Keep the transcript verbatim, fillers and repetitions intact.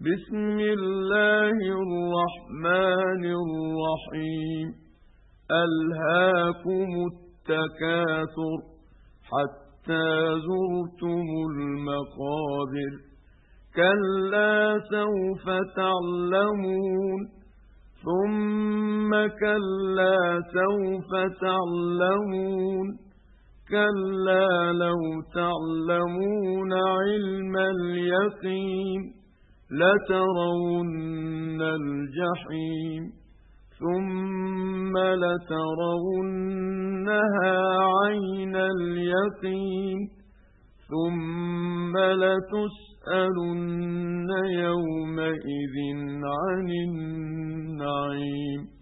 بسم الله الرحمن الرحيم ألهاكم التكاثر حتى زرتم المقابر كلا سوف تعلمون ثم كلا سوف تعلمون كلا لو تعلمون علم اليقين لترون الجحيم ثم لترونها عين اليقين ثم لتسألن يومئذ عن النعيم